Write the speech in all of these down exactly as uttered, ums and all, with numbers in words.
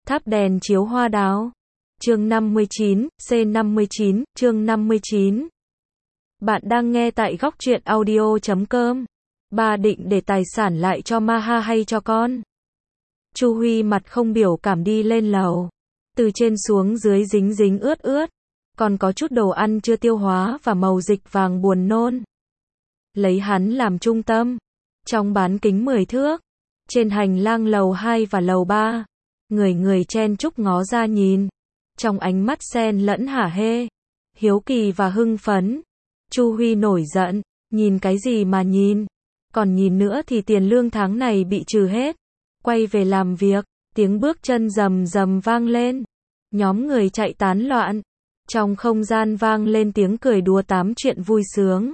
Tháp đèn chiếu hoa đào. Chương năm mươi chín, C năm mươi chín, chương năm mươi chín. Bạn đang nghe tại góc truyện audio chấm com. Ba định để tài sản lại cho Maha hay cho con? Chu Huy mặt không biểu cảm đi lên lầu. Từ trên xuống dưới dính dính ướt ướt. Còn có chút đồ ăn chưa tiêu hóa và màu dịch vàng buồn nôn. Lấy hắn làm trung tâm. Trong bán kính mười thước. Trên hành lang lầu hai và lầu ba. Người người chen chúc ngó ra nhìn. Trong ánh mắt xen lẫn hả hê, hiếu kỳ và hưng phấn. Chu Huy nổi giận, nhìn cái gì mà nhìn? Còn nhìn nữa thì tiền lương tháng này bị trừ hết. Quay về làm việc, tiếng bước chân rầm rầm vang lên. Nhóm người chạy tán loạn. Trong không gian vang lên tiếng cười đùa tám chuyện vui sướng.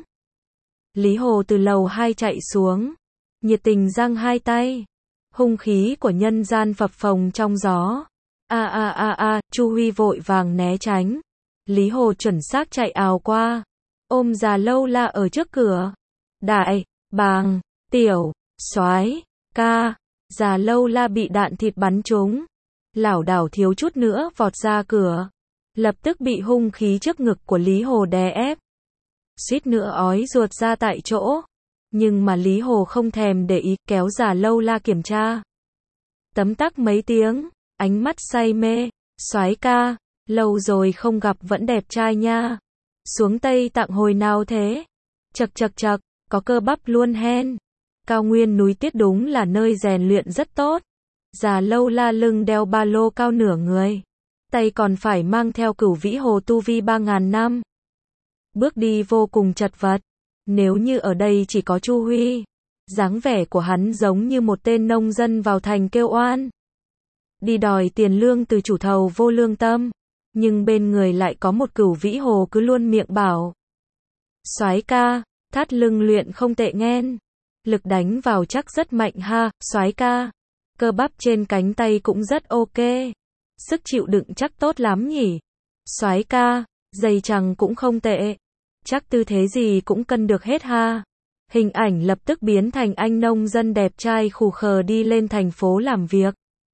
Lý Hồ từ lầu hai chạy xuống, nhiệt tình giang hai tay. Hung khí của nhân gian phập phồng trong gió. A a a a, Chu Huy vội vàng né tránh. Lý Hồ chuẩn xác chạy ào qua, ôm Già Lâu La ở trước cửa. Đại, bàng, tiểu, soái, ca. Già Lâu La bị đạn thịt bắn trúng, lảo đảo thiếu chút nữa vọt ra cửa. Lập tức bị hung khí trước ngực của Lý Hồ đè ép. Suýt nữa ói ruột ra tại chỗ. Nhưng mà Lý Hồ không thèm để ý, kéo Già Lâu La kiểm tra. Tấm tắc mấy tiếng, ánh mắt say mê. Soái ca, lâu rồi không gặp vẫn đẹp trai nha. Xuống Tây Tạng hồi nào thế? Chật chật chật, có cơ bắp luôn hen. Cao nguyên núi Tiết đúng là nơi rèn luyện rất tốt. Già Lâu La lưng đeo ba lô cao nửa người. Tay còn phải mang theo Cửu Vĩ Hồ tu vi ba ngàn năm. Bước đi vô cùng chật vật. Nếu như ở đây chỉ có Chu Huy, dáng vẻ của hắn giống như một tên nông dân vào thành kêu oan. Đi đòi tiền lương từ chủ thầu vô lương tâm. Nhưng bên người lại có một Cửu Vĩ Hồ cứ luôn miệng bảo. Soái ca, thắt lưng luyện không tệ nghen. Lực đánh vào chắc rất mạnh ha, soái ca. Cơ bắp trên cánh tay cũng rất ok. Sức chịu đựng chắc tốt lắm nhỉ. Soái ca, giày chằng cũng không tệ. Chắc tư thế gì cũng cân được hết ha. Hình ảnh lập tức biến thành anh nông dân đẹp trai khù khờ đi lên thành phố làm việc.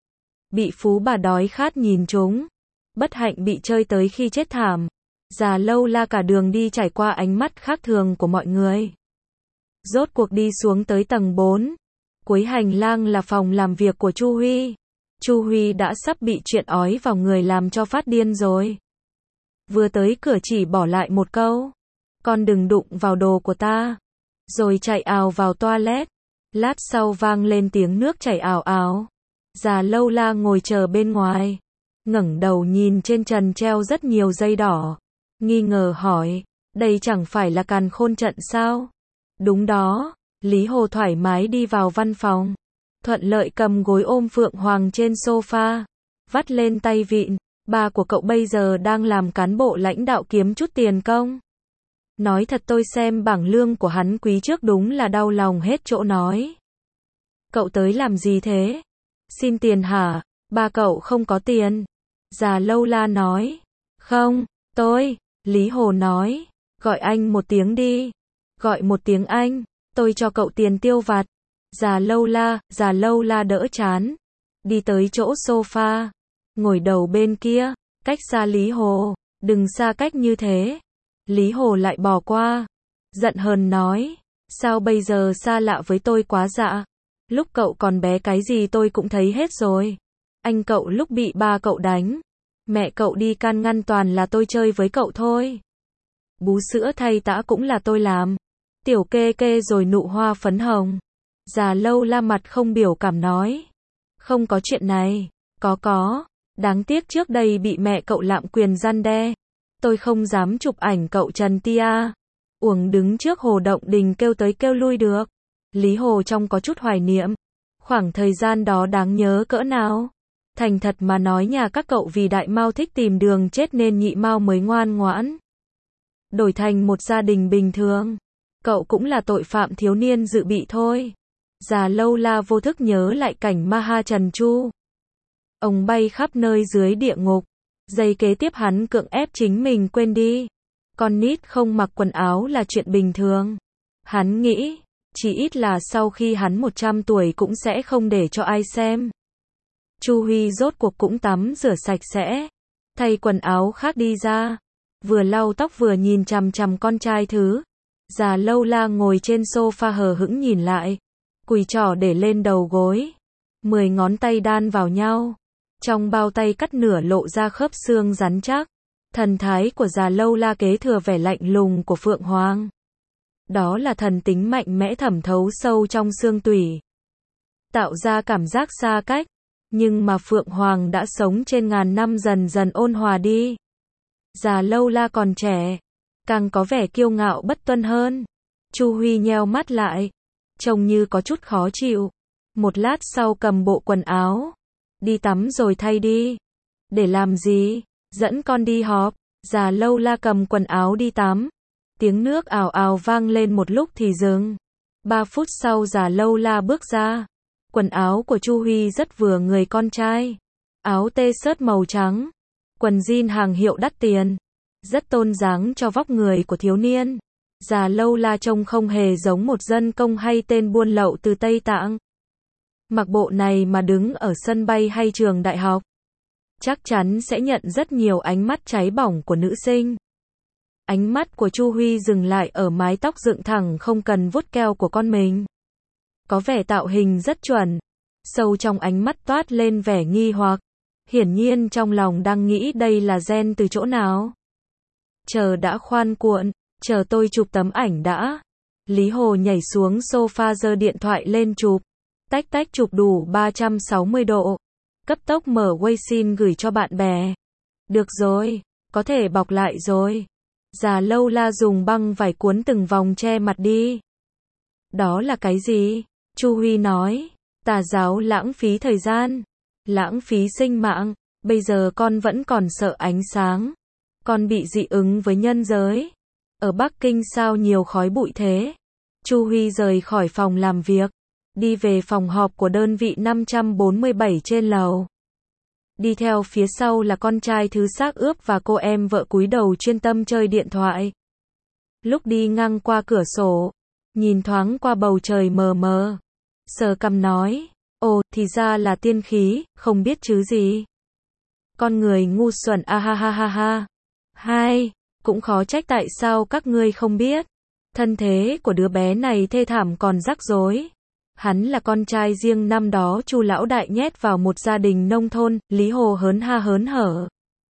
Bị phú bà đói khát nhìn chúng. Bất hạnh bị chơi tới khi chết thảm. Già Lâu La cả đường đi trải qua ánh mắt khác thường của mọi người. Rốt cuộc đi xuống tới tầng bốn. Cuối hành lang là phòng làm việc của Chu Huy. Chu Huy đã sắp bị chuyện ói vào người làm cho phát điên rồi. Vừa tới cửa chỉ bỏ lại một câu. Con đừng đụng vào đồ của ta. Rồi chạy ào vào toilet. Lát sau vang lên tiếng nước chảy ào ào. Già Lâu La ngồi chờ bên ngoài. Ngẩng đầu nhìn trên trần treo rất nhiều dây đỏ. Nghi ngờ hỏi. Đây chẳng phải là càn khôn trận sao? Đúng đó. Lý Hồ thoải mái đi vào văn phòng. Thuận lợi cầm gối ôm Phượng Hoàng trên sofa. Vắt lên tay vịn. Ba của cậu bây giờ đang làm cán bộ lãnh đạo kiếm chút tiền công. Nói thật tôi xem bảng lương của hắn quý trước đúng là đau lòng hết chỗ nói. Cậu tới làm gì thế? Xin tiền hả? Ba cậu không có tiền. Già Lâu La nói. Không, tôi. Lý Hồ nói. Gọi anh một tiếng đi. Gọi một tiếng anh. Tôi cho cậu tiền tiêu vặt. Già Lâu La, Già Lâu La đỡ chán. Đi tới chỗ sofa. Ngồi đầu bên kia. Cách xa Lý Hồ. Đừng xa cách như thế. Lý Hồ lại bỏ qua. Giận hờn nói. Sao bây giờ xa lạ với tôi quá dạ? Lúc cậu còn bé cái gì tôi cũng thấy hết rồi. Anh cậu lúc bị ba cậu đánh. Mẹ cậu đi can ngăn toàn là tôi chơi với cậu thôi. Bú sữa thay tã cũng là tôi làm. Tiểu kê kê rồi nụ hoa phấn hồng. Già Lâu La mặt không biểu cảm nói. Không có chuyện này. Có có. Đáng tiếc trước đây bị mẹ cậu lạm quyền răn đe. Tôi không dám chụp ảnh cậu Trần Tia. Uổng đứng trước Hồ Động Đình kêu tới kêu lui được. Lý Hồ trông có chút hoài niệm. Khoảng thời gian đó đáng nhớ cỡ nào? Thành thật mà nói nhà các cậu vì Đại Mao thích tìm đường chết nên Nhị Mao mới ngoan ngoãn. Đổi thành một gia đình bình thường. Cậu cũng là tội phạm thiếu niên dự bị thôi. Già Lâu La vô thức nhớ lại cảnh Maha Trần Chu. Ông bay khắp nơi dưới địa ngục. Giây kế tiếp hắn cưỡng ép chính mình quên đi. Con nít không mặc quần áo là chuyện bình thường. Hắn nghĩ, chỉ ít là sau khi hắn một trăm tuổi cũng sẽ không để cho ai xem. Chu Huy rốt cuộc cũng tắm rửa sạch sẽ, thay quần áo khác đi ra, vừa lau tóc vừa nhìn chằm chằm con trai thứ. Già Lâu La ngồi trên sofa hờ hững nhìn lại, cùi trỏ để lên đầu gối, mười ngón tay đan vào nhau, trong bao tay cắt nửa lộ ra khớp xương rắn chắc. Thần thái của Già Lâu La kế thừa vẻ lạnh lùng của Phượng Hoàng. Đó là thần tính mạnh mẽ thẩm thấu sâu trong xương tủy, tạo ra cảm giác xa cách, nhưng mà Phượng Hoàng đã sống trên ngàn năm dần dần ôn hòa đi. Già Lâu La còn trẻ, càng có vẻ kiêu ngạo bất tuân hơn. Chu Huy nheo mắt lại, trông như có chút khó chịu. Một lát sau cầm bộ quần áo, đi tắm rồi thay đi. Để làm gì? Dẫn con đi họp. Già Lâu La cầm quần áo đi tắm. Tiếng nước ào ào vang lên một lúc thì dừng. Ba phút sau Già Lâu La bước ra. Quần áo của Chu Huy rất vừa người con trai. Áo t-shirt màu trắng, quần jean hàng hiệu đắt tiền, rất tôn dáng cho vóc người của thiếu niên. Già Lâu La trông không hề giống một dân công hay tên buôn lậu từ Tây Tạng. Mặc bộ này mà đứng ở sân bay hay trường đại học, chắc chắn sẽ nhận rất nhiều ánh mắt cháy bỏng của nữ sinh. Ánh mắt của Chu Huy dừng lại ở mái tóc dựng thẳng không cần vuốt keo của con mình. Có vẻ tạo hình rất chuẩn. Sâu trong ánh mắt toát lên vẻ nghi hoặc. Hiển nhiên trong lòng đang nghĩ đây là gen từ chỗ nào. Chờ đã khoan cuộn, chờ tôi chụp tấm ảnh đã. Lý Hồ nhảy xuống sofa giơ điện thoại lên chụp. Tách tách chụp đủ ba trăm sáu mươi độ. Cấp tốc mở Weixin gửi cho bạn bè. Được rồi, có thể bọc lại rồi. Già Lâu La dùng băng vải cuốn từng vòng che mặt đi. Đó là cái gì? Chu Huy nói. Tà giáo lãng phí thời gian, lãng phí sinh mạng. Bây giờ con vẫn còn sợ ánh sáng. Con bị dị ứng với nhân giới. Ở Bắc Kinh sao nhiều khói bụi thế? Chu Huy rời khỏi phòng làm việc, đi về phòng họp của đơn vị năm trăm bốn mươi bảy trên lầu. Đi theo phía sau là con trai thứ xác ướp và cô em vợ cúi đầu chuyên tâm chơi điện thoại. Lúc đi ngang qua cửa sổ, nhìn thoáng qua bầu trời mờ mờ, sờ cằm nói, ồ, thì ra là tiên khí, không biết chứ gì. Con người ngu xuẩn a ha ha ha ha. Hai, cũng khó trách tại sao các ngươi không biết. Thân thế của đứa bé này thê thảm còn rắc rối. Hắn là con trai riêng năm đó Chu lão đại nhét vào một gia đình nông thôn. Lý Hồ hớn ha hớn hở,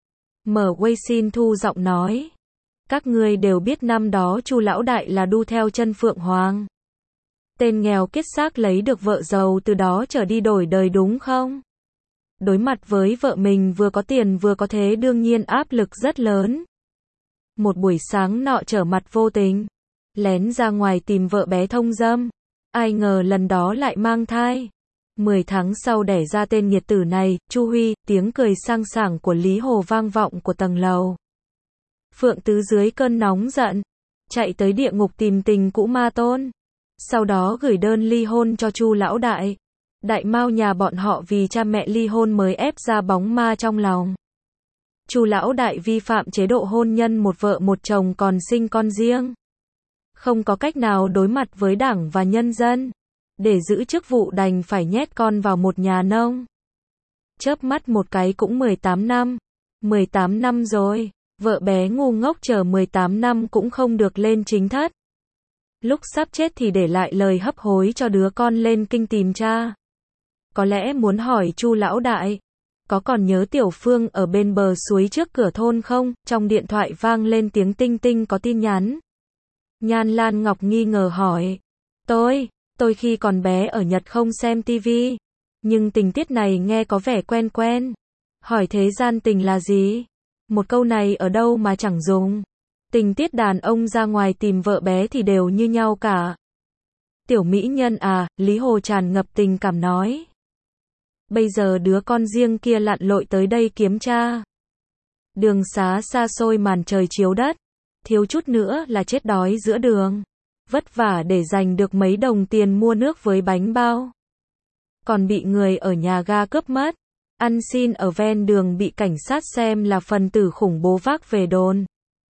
mở Weixin thu giọng nói. Các ngươi đều biết năm đó Chu lão đại là đu theo chân Phượng Hoàng. Tên nghèo kiết xác lấy được vợ giàu từ đó trở đi đổi đời đúng không? Đối mặt với vợ mình vừa có tiền vừa có thế đương nhiên áp lực rất lớn. Một buổi sáng nọ trở mặt vô tình, lén ra ngoài tìm vợ bé thông dâm. Ai ngờ lần đó lại mang thai. Mười tháng sau đẻ ra tên nghiệt tử này. Chu Huy, tiếng cười sang sảng của Lý Hồ vang vọng của tầng lầu. Phượng Tứ dưới cơn nóng giận, chạy tới địa ngục tìm tình cũ ma tôn. Sau đó gửi đơn ly hôn cho Chu lão đại. Đại Mao nhà bọn họ vì cha mẹ ly hôn mới ép ra bóng ma trong lòng. Chu lão đại vi phạm chế độ hôn nhân một vợ một chồng còn sinh con riêng. Không có cách nào đối mặt với đảng và nhân dân. Để giữ chức vụ đành phải nhét con vào một nhà nông. Chớp mắt một cái cũng mười tám năm. mười tám năm rồi. Vợ bé ngu ngốc chờ mười tám năm cũng không được lên chính thất. Lúc sắp chết thì để lại lời hấp hối cho đứa con lên kinh tìm cha. Có lẽ muốn hỏi Chu lão đại, có còn nhớ Tiểu Phương ở bên bờ suối trước cửa thôn không? Trong điện thoại vang lên tiếng tinh tinh có tin nhắn. Nhan Lan Ngọc nghi ngờ hỏi. Tôi, tôi khi còn bé ở Nhật không xem tivi. Nhưng tình tiết này nghe có vẻ quen quen. Hỏi thế gian tình là gì? Một câu này ở đâu mà chẳng dùng. Tình tiết đàn ông ra ngoài tìm vợ bé thì đều như nhau cả. Tiểu mỹ nhân à, Lý Hồ tràn ngập tình cảm nói. Bây giờ đứa con riêng kia lặn lội tới đây kiếm cha. Đường xá xa xôi màn trời chiếu đất. Thiếu chút nữa là chết đói giữa đường. Vất vả để giành được mấy đồng tiền mua nước với bánh bao. Còn bị người ở nhà ga cướp mất. Ăn xin ở ven đường bị cảnh sát xem là phần tử khủng bố vác về đồn.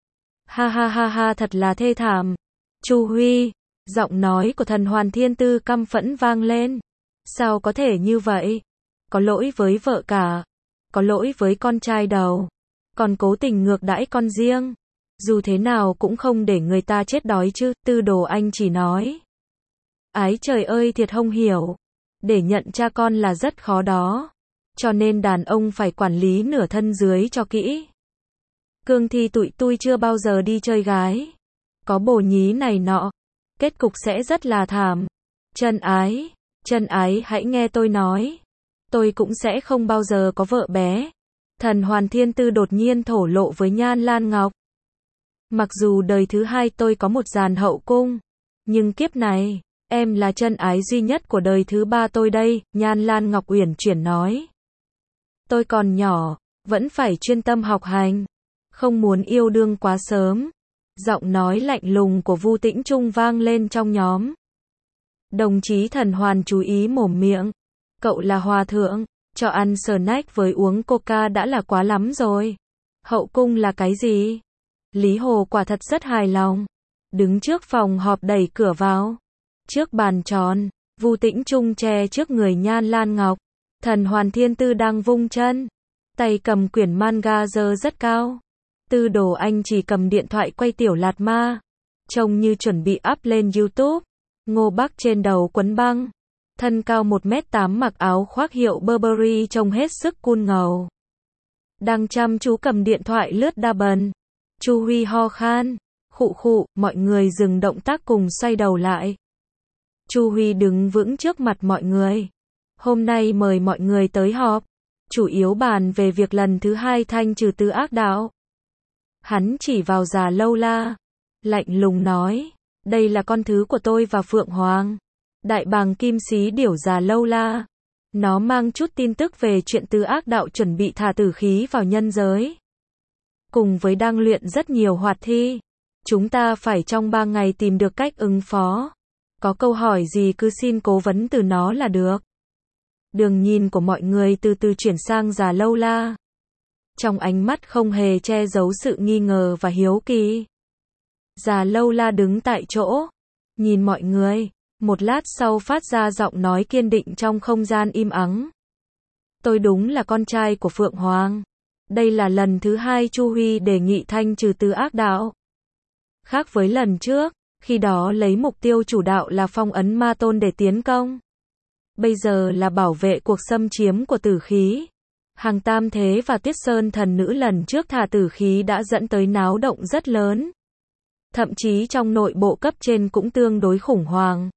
Ha ha ha ha, thật là thê thảm. Chu Huy, giọng nói của thần Hoàn Thiên Tư căm phẫn vang lên. Sao có thể như vậy? có lỗi với vợ cả, có lỗi với con trai đầu, còn cố tình ngược đãi con riêng. Dù thế nào cũng không để người ta chết đói chứ, Tư Đồ Anh chỉ nói. Ái trời ơi thiệt không hiểu, để nhận cha con là rất khó đó, cho nên đàn ông phải quản lý nửa thân dưới cho kỹ. Cương Thi tụi tui chưa bao giờ đi chơi gái, có bồ nhí này nọ, kết cục sẽ rất là thảm. Chân ái, chân ái hãy nghe tôi nói, tôi cũng sẽ không bao giờ có vợ bé. Thần Hoàn Thiên Tư đột nhiên thổ lộ với Nhan Lan Ngọc. Mặc dù đời thứ hai tôi có một dàn hậu cung, nhưng kiếp này, em là chân ái duy nhất của đời thứ ba tôi đây, Nhan Lan Ngọc uyển chuyển nói. Tôi còn nhỏ, vẫn phải chuyên tâm học hành, không muốn yêu đương quá sớm. Giọng nói lạnh lùng của Vu Tĩnh Trung vang lên trong nhóm. Đồng chí Thần Hoàn chú ý mồm miệng. Cậu là hòa thượng, cho ăn snack với uống coca đã là quá lắm rồi. Hậu cung là cái gì? Lý Hồ quả thật rất hài lòng. Đứng trước phòng họp đẩy cửa vào. Trước bàn tròn, Vu Tĩnh Trung che trước người Nhan Lan Ngọc. Thần Hoàn Thiên Tư đang vung chân, tay cầm quyển manga giơ rất cao. Tư Đồ Anh chỉ cầm điện thoại quay tiểu lạt ma, trông như chuẩn bị up lên YouTube. Ngô Bắc trên đầu quấn băng, thân cao một mét tám mặc áo khoác hiệu Burberry trông hết sức cool ngầu. Đang chăm chú cầm điện thoại lướt đa bần. Chu Huy ho khan, khụ khụ, mọi người dừng động tác cùng xoay đầu lại. Chu Huy đứng vững trước mặt mọi người. Hôm nay mời mọi người tới họp, chủ yếu bàn về việc lần thứ hai thanh trừ tứ ác đạo. Hắn chỉ vào Già Lâu La, lạnh lùng nói, đây là con thứ của tôi và Phượng Hoàng, đại bàng kim xí điểu Già Lâu La. Nó mang chút tin tức về chuyện tứ ác đạo chuẩn bị thả tử khí vào nhân giới. Cùng với đang luyện rất nhiều hoạt thi, chúng ta phải trong ba ngày tìm được cách ứng phó. Có câu hỏi gì cứ xin cố vấn từ nó là được. Đường nhìn của mọi người từ từ chuyển sang Già Lâu La. Trong ánh mắt không hề che giấu sự nghi ngờ và hiếu kỳ. Già Lâu La đứng tại chỗ, nhìn mọi người, một lát sau phát ra giọng nói kiên định trong không gian im ắng. Tôi đúng là con trai của Phượng Hoàng. Đây là lần thứ hai Chu Huy đề nghị thanh trừ tứ ác đạo. Khác với lần trước, khi đó lấy mục tiêu chủ đạo là phong ấn ma tôn để tiến công. Bây giờ là bảo vệ cuộc xâm chiếm của tử khí. Hàng Tam Thế và Tuyết Sơn thần nữ lần trước thả tử khí đã dẫn tới náo động rất lớn. Thậm chí trong nội bộ cấp trên cũng tương đối khủng hoảng.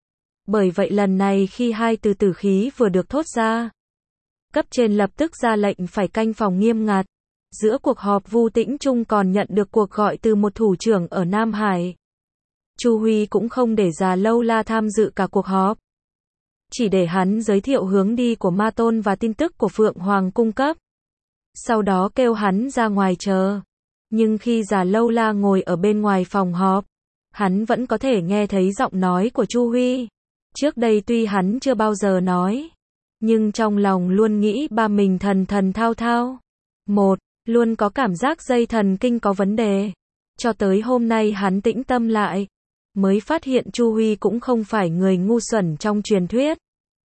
Bởi vậy lần này khi hai từ tử khí vừa được thốt ra, cấp trên lập tức ra lệnh phải canh phòng nghiêm ngặt. Giữa cuộc họp Vu Tĩnh Trung còn nhận được cuộc gọi từ một thủ trưởng ở Nam Hải. Chu Huy cũng không để Già Lâu La tham dự cả cuộc họp. Chỉ để hắn giới thiệu hướng đi của ma tôn và tin tức của Phượng Hoàng cung cấp. Sau đó kêu hắn ra ngoài chờ. Nhưng khi Già Lâu La ngồi ở bên ngoài phòng họp, hắn vẫn có thể nghe thấy giọng nói của Chu Huy. Trước đây tuy hắn chưa bao giờ nói, nhưng trong lòng luôn nghĩ ba mình thần thần thao thao. Một, luôn có cảm giác dây thần kinh có vấn đề. Cho tới hôm nay hắn tĩnh tâm lại, mới phát hiện Chu Huy cũng không phải người ngu xuẩn trong truyền thuyết.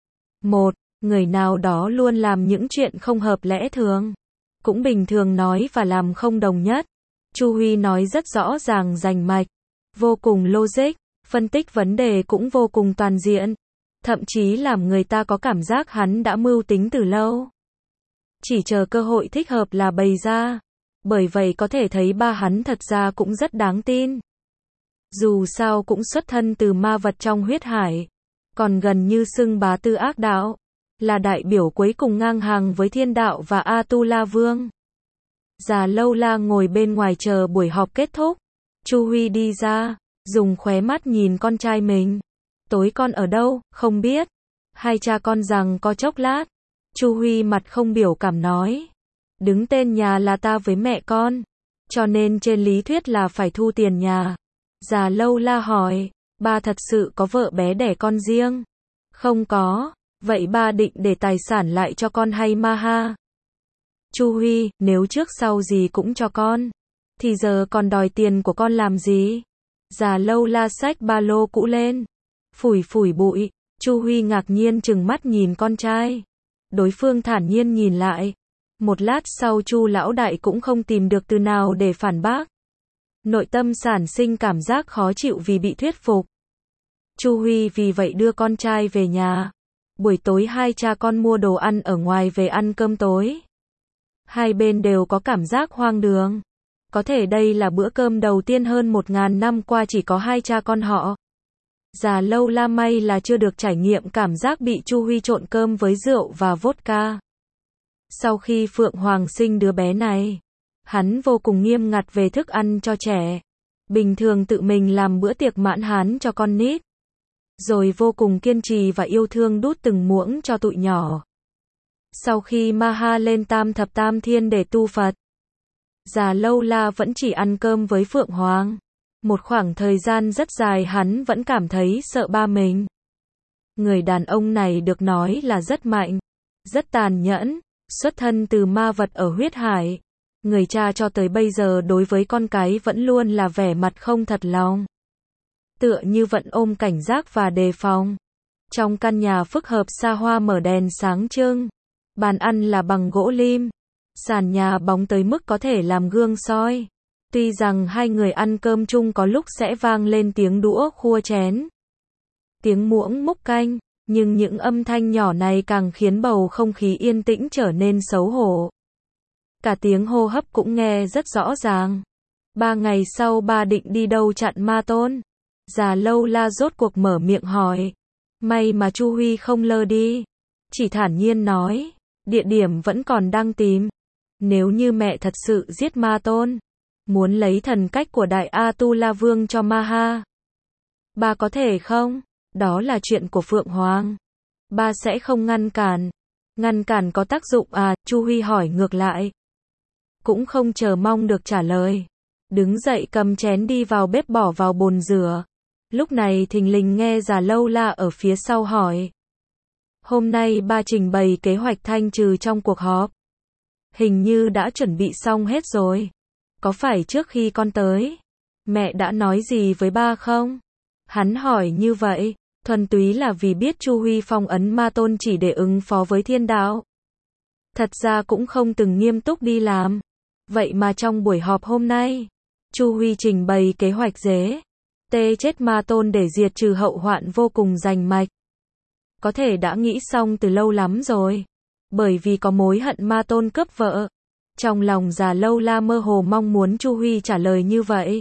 Một, người nào đó luôn làm những chuyện không hợp lẽ thường, cũng bình thường nói và làm không đồng nhất. Chu Huy nói rất rõ ràng rành mạch, vô cùng logic, phân tích vấn đề cũng vô cùng toàn diện, thậm chí làm người ta có cảm giác hắn đã mưu tính từ lâu. Chỉ chờ cơ hội thích hợp là bày ra. Bởi vậy có thể thấy ba hắn thật ra cũng rất đáng tin. Dù sao cũng xuất thân từ ma vật trong huyết hải, còn gần như xưng bá tư ác đạo, là đại biểu cuối cùng ngang hàng với thiên đạo và A-tu-la vương. Già Lâu La ngồi bên ngoài chờ buổi họp kết thúc. Chu Huy đi ra, dùng khóe mắt nhìn con trai mình. Tối con ở đâu, không biết. Hai cha con rằng có chốc lát. Chu Huy mặt không biểu cảm nói. Đứng tên nhà là ta với mẹ con, cho nên trên lý thuyết là phải thu tiền nhà. Già Lâu La hỏi, ba thật sự có vợ bé đẻ con riêng? Không có, vậy ba định để tài sản lại cho con hay ma ha? Chu Huy, nếu trước sau gì cũng cho con, thì giờ còn đòi tiền của con làm gì? Già Lâu La xách ba lô cũ lên, phủi phủi bụi. Chu Huy ngạc nhiên trừng mắt nhìn con trai. Đối phương thản nhiên nhìn lại. Một lát sau Chu lão đại cũng không tìm được từ nào để phản bác. Nội tâm sản sinh cảm giác khó chịu vì bị thuyết phục. Chu Huy vì vậy đưa con trai về nhà. Buổi tối hai cha con mua đồ ăn ở ngoài về ăn cơm tối. Hai bên đều có cảm giác hoang đường. Có thể đây là bữa cơm đầu tiên hơn một ngàn năm qua chỉ có hai cha con họ. Già Lâu La may là chưa được trải nghiệm cảm giác bị Chu Huy trộn cơm với rượu và vodka. Sau khi Phượng Hoàng sinh đứa bé này, hắn vô cùng nghiêm ngặt về thức ăn cho trẻ. Bình thường tự mình làm bữa tiệc mãn hán cho con nít. Rồi vô cùng kiên trì và yêu thương đút từng muỗng cho tụi nhỏ. Sau khi Maha lên tam thập tam thiên để tu Phật, Già Lâu La vẫn chỉ ăn cơm với Phượng Hoàng. Một khoảng thời gian rất dài hắn vẫn cảm thấy sợ ba mình. Người đàn ông này được nói là rất mạnh, rất tàn nhẫn, xuất thân từ ma vật ở huyết hải. Người cha cho tới bây giờ đối với con cái vẫn luôn là vẻ mặt không thật lòng. Tựa như vẫn ôm cảnh giác và đề phòng. Trong căn nhà phức hợp xa hoa mở đèn sáng trưng. Bàn ăn là bằng gỗ lim. Sàn nhà bóng tới mức có thể làm gương soi. Tuy rằng hai người ăn cơm chung có lúc sẽ vang lên tiếng đũa khua chén, tiếng muỗng múc canh, nhưng những âm thanh nhỏ này càng khiến bầu không khí yên tĩnh trở nên xấu hổ. Cả tiếng hô hấp cũng nghe rất rõ ràng. Ba ngày sau ba định đi đâu chặn ma tôn? Già Lâu La rốt cuộc mở miệng hỏi. May mà Chu Huy không lơ đi. Chỉ thản nhiên nói, địa điểm vẫn còn đang tìm. Nếu như mẹ thật sự giết ma tôn, muốn lấy thần cách của Đại A-tu-la Vương cho Maha, ba có thể không? Đó là chuyện của Phượng Hoàng. Ba sẽ không ngăn cản. Ngăn cản có tác dụng à? Chu Huy hỏi ngược lại. Cũng không chờ mong được trả lời. Đứng dậy cầm chén đi vào bếp bỏ vào bồn rửa. Lúc này thình lình nghe Già Lâu La ở phía sau hỏi. Hôm nay ba trình bày kế hoạch thanh trừ trong cuộc họp. Hình như đã chuẩn bị xong hết rồi. Có phải trước khi con tới, mẹ đã nói gì với ba không? Hắn hỏi như vậy, thuần túy là vì biết Chu Huy phong ấn ma tôn chỉ để ứng phó với thiên đạo. Thật ra cũng không từng nghiêm túc đi làm. Vậy mà trong buổi họp hôm nay, Chu Huy trình bày kế hoạch dế tê chết ma tôn để diệt trừ hậu hoạn vô cùng rành mạch. Có thể đã nghĩ xong từ lâu lắm rồi. Bởi vì có mối hận ma tôn cướp vợ. Trong lòng Già Lâu La mơ hồ mong muốn Chu Huy trả lời như vậy.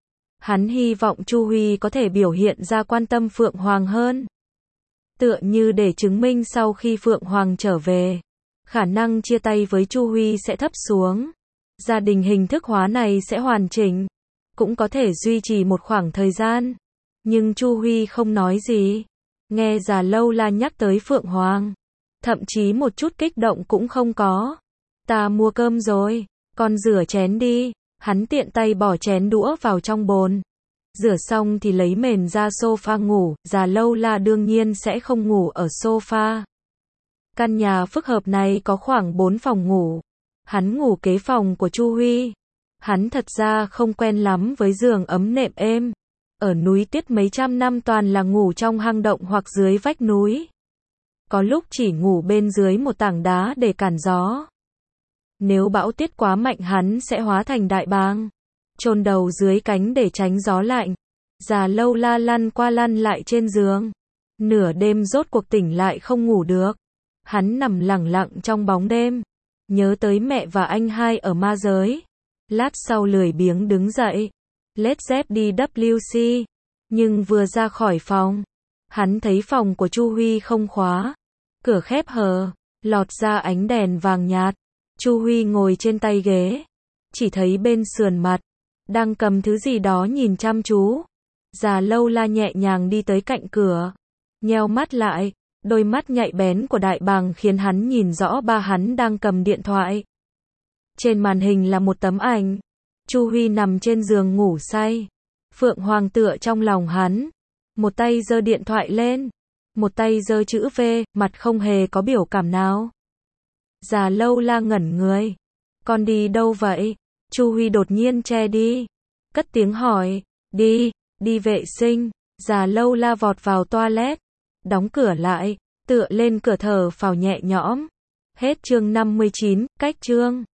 Hắn hy vọng Chu Huy có thể biểu hiện ra quan tâm Phượng Hoàng hơn. Tựa như để chứng minh sau khi Phượng Hoàng trở về, khả năng chia tay với Chu Huy sẽ thấp xuống. Gia đình hình thức hóa này sẽ hoàn chỉnh, cũng có thể duy trì một khoảng thời gian. Nhưng Chu Huy không nói gì. Nghe Già Lâu La nhắc tới Phượng Hoàng, thậm chí một chút kích động cũng không có. Ta mua cơm rồi, con rửa chén đi. Hắn tiện tay bỏ chén đũa vào trong bồn. Rửa xong thì lấy mền ra sofa ngủ. Già Lâu La đương nhiên sẽ không ngủ ở sofa. Căn nhà phức hợp này có khoảng bốn phòng ngủ. Hắn ngủ kế phòng của Chu Huy. Hắn thật ra không quen lắm với giường ấm nệm êm. Ở núi Tuyết mấy trăm năm toàn là ngủ trong hang động hoặc dưới vách núi. Có lúc chỉ ngủ bên dưới một tảng đá để cản gió. Nếu bão tuyết quá mạnh hắn sẽ hóa thành đại bàng, chôn đầu dưới cánh để tránh gió lạnh. Già Lâu La lăn qua lăn lại trên giường. Nửa đêm rốt cuộc tỉnh lại không ngủ được. Hắn nằm lẳng lặng trong bóng đêm. Nhớ tới mẹ và anh hai ở ma giới. Lát sau lười biếng đứng dậy. Lết dép đi vê kép xê. Nhưng vừa ra khỏi phòng, hắn thấy phòng của Chu Huy không khóa. Cửa khép hờ, lọt ra ánh đèn vàng nhạt. Chu Huy ngồi trên tay ghế. Chỉ thấy bên sườn mặt, đang cầm thứ gì đó nhìn chăm chú. Già Lâu La nhẹ nhàng đi tới cạnh cửa. Nheo mắt lại. Đôi mắt nhạy bén của đại bàng khiến hắn nhìn rõ ba hắn đang cầm điện thoại. Trên màn hình là một tấm ảnh. Chu Huy nằm trên giường ngủ say. Phượng Hoàng tựa trong lòng hắn. Một tay giơ điện thoại lên. Một tay giơ chữ V, mặt không hề có biểu cảm nào. Già Lâu La ngẩn người. Con đi đâu vậy? Chu Huy đột nhiên che đi. Cất tiếng hỏi. Đi, đi vệ sinh. Già Lâu La vọt vào toilet. Đóng cửa lại. Tựa lên cửa thở phào nhẹ nhõm. Hết chương năm mươi chín, cách chương